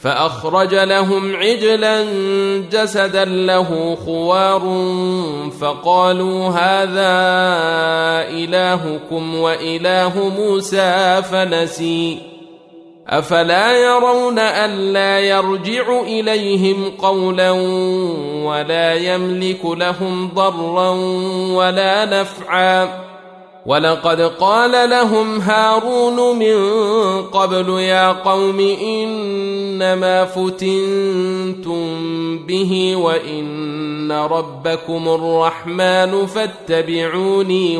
فأخرج لهم عجلا جسدا له خوار فقالوا هذا إلهكم وإله موسى فنسي أفلا يرون ألا يرجع إليهم قولا ولا يملك لهم ضرا ولا نفعا ولقد قال لهم هارون من قبل يا قوم إنما فتنتم به وإن ربكم الرحمن فاتبعوني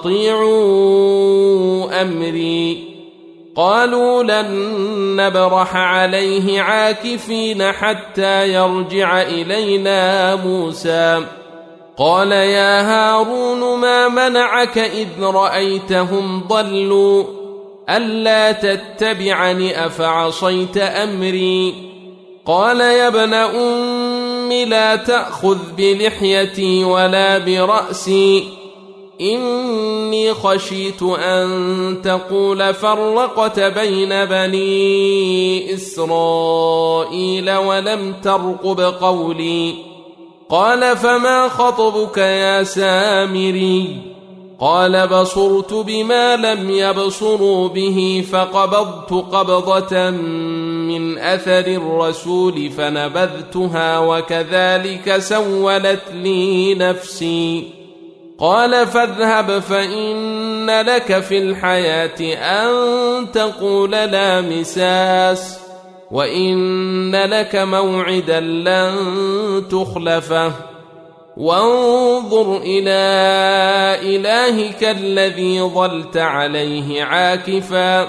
وأطيعوا أمري قالوا لن نبرح عليه عاكفين حتى يرجع إلينا موسى قال يا هارون ما منعك إذ رأيتهم ضلوا ألا تتبعني أفعصيت أمري قال يا ابن أم لا تأخذ بلحيتي ولا برأسي إني خشيت أن تقول فرقت بين بني إسرائيل ولم ترقب قولي قال فما خطبك يا سامري قال بصرت بما لم يبصروا به فقبضت قبضة من أثر الرسول فنبذتها وكذلك سولت لي نفسي قال فاذهب فإن لك في الحياة أن تقول لا مساس وإن لك موعدا لن تخلفه وانظر إلى إلهك الذي ظلت عليه عاكفا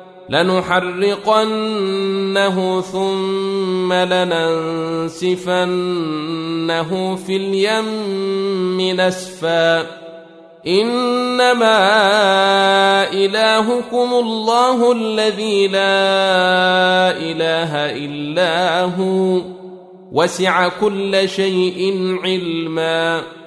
لنحرقنه ثم لننسفنه في اليم نسفا إنما إلهكم الله الذي لا إله إلا هو وسع كل شيء علما